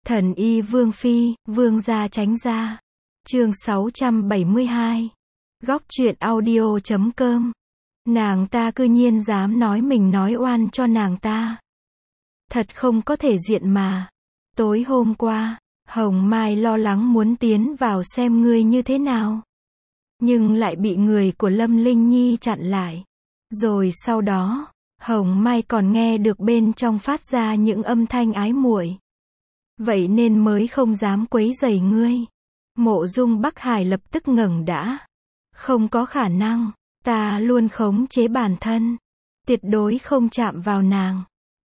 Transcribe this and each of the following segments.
Thần y Vương Phi, Vương gia tránh ra. Chương 672. Góc truyện audio.com. Nàng ta cư nhiên dám nói mình nói oan cho nàng ta. Thật không có thể diện mà. Tối hôm qua, Hồng Mai lo lắng muốn tiến vào xem ngươi như thế nào. Nhưng lại bị người của Lâm Linh Nhi chặn lại. Rồi sau đó, Hồng Mai còn nghe được bên trong phát ra những âm thanh ái muội. Vậy nên mới không dám quấy rầy ngươi. Mộ Dung Bắc Hải lập tức ngẩng đã. Không có khả năng, ta luôn khống chế bản thân. Tuyệt đối không chạm vào nàng.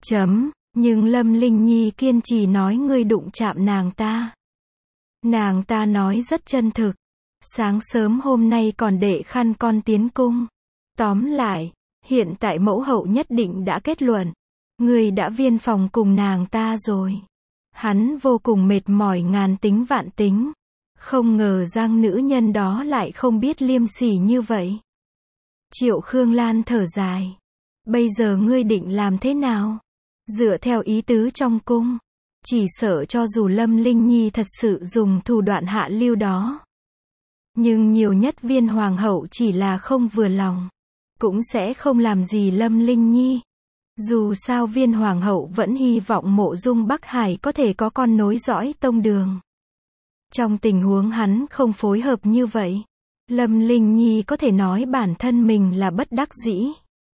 Nhưng Lâm Linh Nhi kiên trì nói ngươi đụng chạm nàng ta. Nàng ta nói rất chân thực. Sáng sớm hôm nay còn để khăn con tiến cung. Tóm lại, hiện tại mẫu hậu nhất định đã kết luận. Ngươi đã viên phòng cùng nàng ta rồi. Hắn vô cùng mệt mỏi ngàn tính vạn tính. Không ngờ rằng nữ nhân đó lại không biết liêm sỉ như vậy. Triệu Khương Lan thở dài. Bây giờ ngươi định làm thế nào? Dựa theo ý tứ trong cung, chỉ sợ cho dù Lâm Linh Nhi thật sự dùng thủ đoạn hạ lưu đó. Nhưng nhiều nhất viên hoàng hậu chỉ là không vừa lòng. Cũng sẽ không làm gì Lâm Linh Nhi. Dù sao viên hoàng hậu vẫn hy vọng Mộ Dung Bắc Hải có thể có con nối dõi tông đường. Trong tình huống hắn không phối hợp như vậy, Lâm Linh Nhi có thể nói bản thân mình là bất đắc dĩ.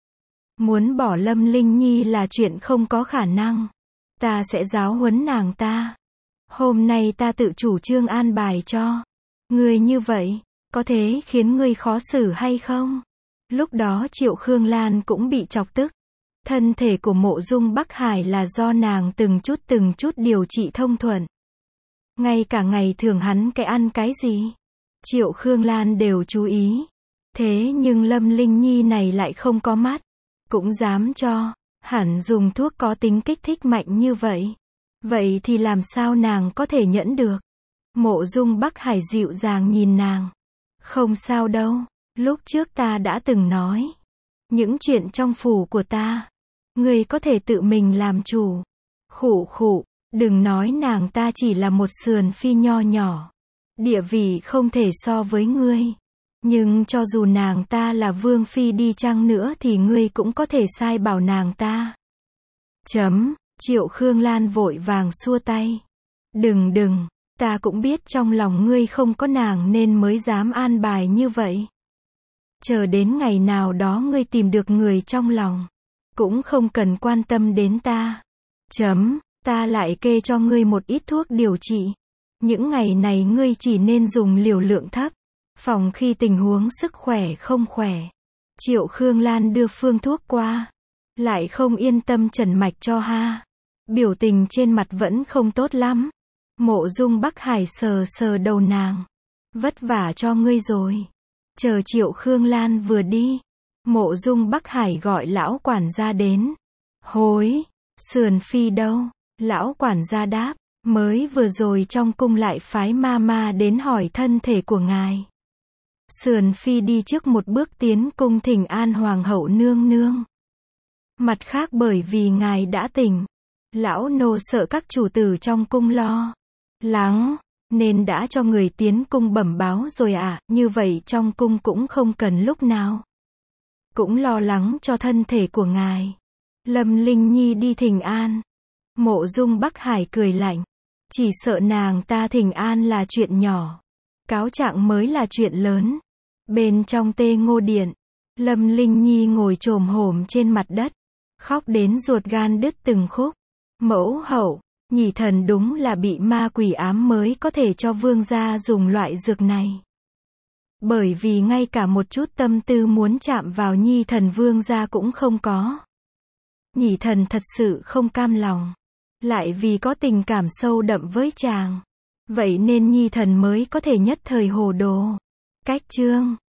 Muốn bỏ Lâm Linh Nhi là chuyện không có khả năng. Ta sẽ giáo huấn nàng ta. Hôm nay ta tự chủ trương an bài cho. Ngươi như vậy, có thế khiến ngươi khó xử hay không? Lúc đó Triệu Khương Lan cũng bị chọc tức. Thân thể của Mộ Dung Bắc Hải là do nàng từng chút điều trị thông thuận. Ngay cả ngày thường hắn cái ăn cái gì, Triệu Khương Lan đều chú ý. Thế nhưng Lâm Linh Nhi này lại không có mắt. Cũng dám cho, hẳn dùng thuốc có tính kích thích mạnh như vậy. Vậy thì làm sao nàng có thể nhẫn được? Mộ Dung Bắc Hải dịu dàng nhìn nàng. Không sao đâu, lúc trước ta đã từng nói. Những chuyện trong phủ của ta, ngươi có thể tự mình làm chủ. Khụ, đừng nói nàng ta chỉ là một sườn phi nho nhỏ. Địa vị không thể so với ngươi. Nhưng cho dù nàng ta là vương phi đi chăng nữa thì ngươi cũng có thể sai bảo nàng ta. Triệu Khương Lan vội vàng xua tay. Đừng, ta cũng biết trong lòng ngươi không có nàng nên mới dám an bài như vậy. Chờ đến ngày nào đó ngươi tìm được người trong lòng, cũng không cần quan tâm đến ta. Ta lại kê cho ngươi một ít thuốc điều trị. Những ngày này ngươi chỉ nên dùng liều lượng thấp. Phòng khi tình huống sức khỏe không khỏe. Triệu Khương Lan đưa phương thuốc qua. Lại không yên tâm trần mạch cho ha. Biểu tình trên mặt vẫn không tốt lắm. Mộ Dung Bắc Hải sờ đầu nàng. Vất vả cho ngươi rồi. Chờ Triệu Khương Lan vừa đi, Mộ Dung Bắc Hải gọi lão quản gia đến. Hối, sườn phi đâu? Lão quản gia đáp, mới vừa rồi trong cung lại phái ma đến hỏi thân thể của ngài. Sườn phi đi trước một bước tiến cung thỉnh an hoàng hậu nương nương. Mặt khác bởi vì ngài đã tỉnh, lão nô sợ các chủ tử trong cung lo lắng, nên đã cho người tiến cung bẩm báo rồi ạ. Như vậy trong cung cũng không cần lúc nào cũng lo lắng cho thân thể của ngài. Lâm Linh Nhi đi thỉnh an. Mộ Dung Bắc Hải cười lạnh. Chỉ sợ nàng ta thỉnh an là chuyện nhỏ, cáo trạng mới là chuyện lớn. Bên trong Tê Ngô Điện, Lâm Linh Nhi ngồi chồm hổm trên mặt đất, khóc đến ruột gan đứt từng khúc. Mẫu hậu, Nhị thần đúng là bị ma quỷ ám mới có thể cho vương gia dùng loại dược này. Bởi vì ngay cả một chút tâm tư muốn chạm vào Nhi thần vương gia cũng không có. Nhị thần thật sự không cam lòng. Lại vì có tình cảm sâu đậm với chàng. Vậy nên Nhi thần mới có thể nhất thời hồ đồ. Cách chương